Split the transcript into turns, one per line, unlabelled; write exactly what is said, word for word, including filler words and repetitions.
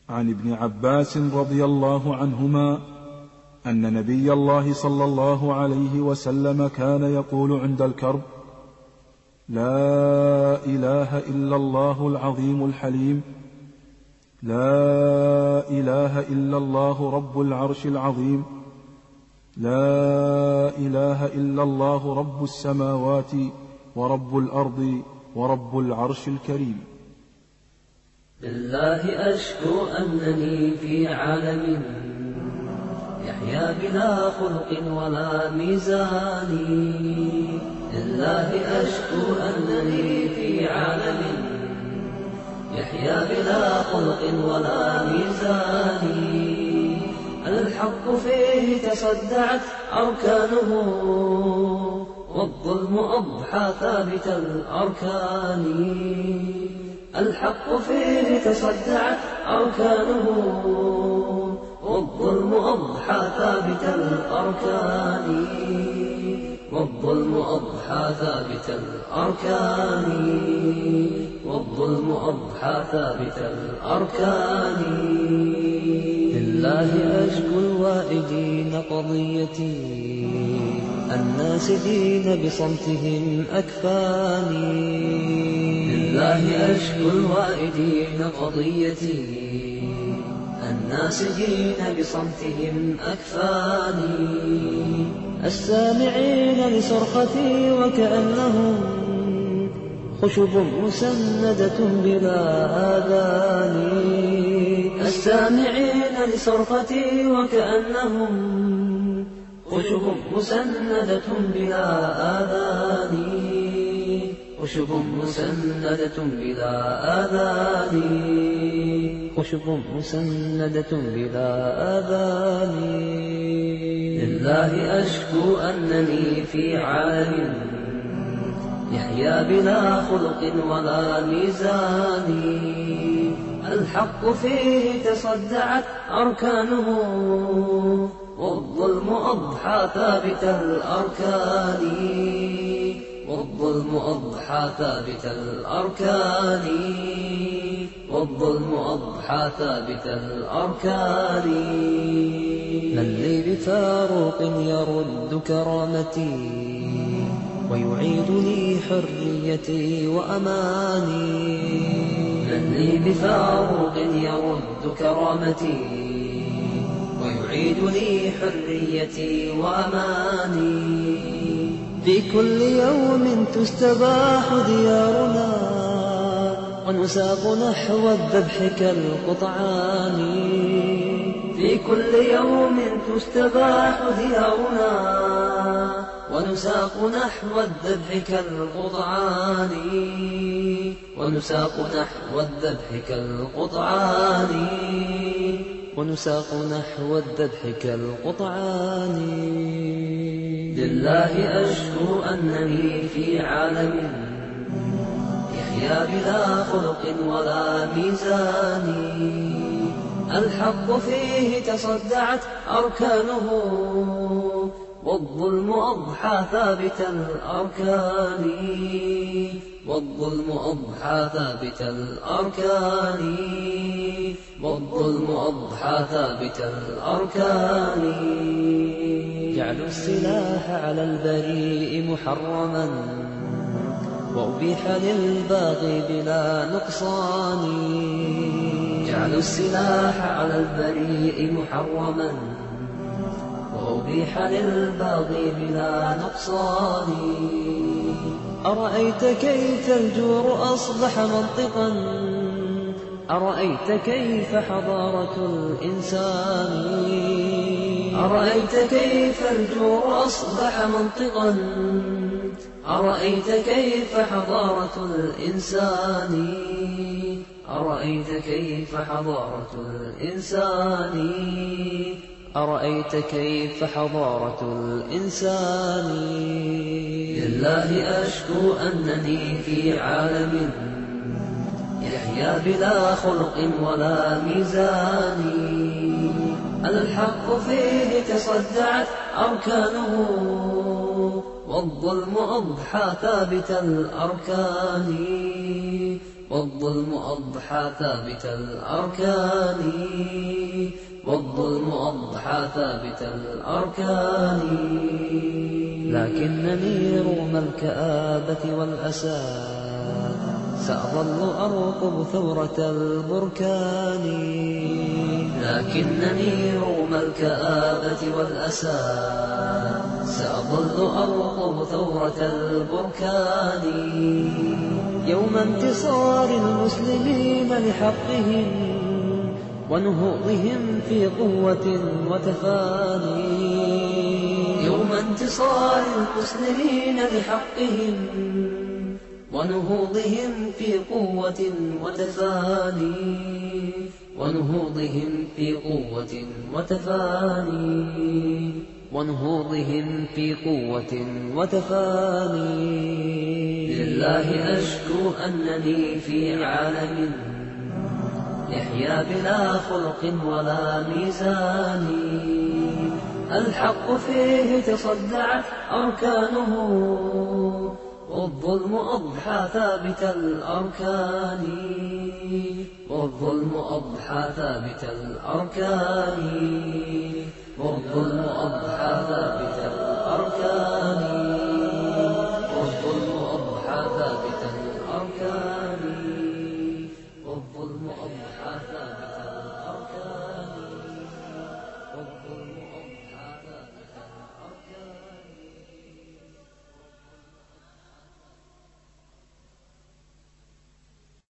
عن ابن عباس رضي الله عنهما أن نبي الله صلى الله عليه وسلم كان يقول عند الكرب: لا إله إلا الله العظيم الحليم، لا إله إلا الله رب العرش العظيم، لا إله إلا الله رب السماوات ورب الأرض ورب العرش الكريم.
بالله أشكو أنني في عالم يحيا بلا خلق ولا ميزان. بالله أشكو أنني في عالم يحيا بلا خلق ولا ميزان. الحق فيه تصدعت أركانه والظلم أضحى ثابت الأركان. الحق فيه تصدعت أركانه والظلم أضحى ثابت الأركان. والظلم أضحى ثابت الأركان. والظلم أضحى ثابت الأركان. لله أشكو الوائدين قضيتي الناسدين بصمتهم أكفاني. لله أشكو الوائدين قضيتي الناسدين بصمتهم أكفاني. السامعين لصرختي وكأنهم خشب مسندة بلا آذان. السامعين لصرختي وكأنهم خشب مسندة بلا آذان. خشب مسندة بلا آذان. خشب مسندة بلا آذان. لله أشكو أنني في عالم يحيا بلا خلق ولا ميزان. الحق فيه تصدعت أركانه والظلم أضحى ثابت الأركان. والظلم أضحى ثابت الأركان. والظلم أضحى ثابت الأركان. من لي بفاروق يرد كرامتي ويعيد لي حريتي وأماني. من لي بفاروق يرد كرامتي ويعيد لي حريتي وأماني. في كل يوم تستباح ديارنا ونساق نحو الذبح كالقطعان. في كل يوم تستباح ديارنا ونساق نحو الذبح كالقطعان. ونساق نحو الذبح كالقطعان. ونساق نحو الذبح كالقطعان. لله أشكو أنني في عالم يحيا بلا خلق ولا ميزان. الحق فيه تصدعت أركانه والظلم أضحى ثابت الأركان. والظلم أضحى ثابت الأركان. والظلم أضحى ثابت الأركان. جعلوا السلاح على البريء محرما وأبيح للباغي بلا نقصان. جعلوا السلاح على البريء محرما وأبيح للباغي بلا نقصان. أرأيت كيف الجور أصبح منطقا. أرأيت كيف حضارة الإنسان. أرأيت كيف الجور أصبح منطقا. أرأيت كيف حضارة الإنسان. أرأيت كيف حضارة الإنسان. أرأيت كيف حضارة الإنسان. لله أشكو أنني في عالم يحيا بلا خلق ولا ميزان. الحق فيه تصدعت أركانه والظلم أضحى ثابت الأركان. والظلم أضحى ثابت الأركان والظلم أضحى ثابت الأركان لكنني رغم الكآبة والأسى سأظل أرقب ثورة البركان لكنني رغم الكآبة والأسى سأظل أرقب ثورة البركان يوم انتصار المسلمين لحقهم ونهوضهم في قوة وتفاني يوم انتصار المسلمين لحقهم ونهوضهم في قوة وتفاني ونهوضهم في قوة وتفاني ونهوضهم في قوة وتفاني لله أشكو أنني في عالم يحيا بلا خلق ولا ميزان الحق فيه تصدعت أركانه والظلم أضحى ثابت الأركان والظلم أضحى ثابت الأركان والظلم أضحى ثابت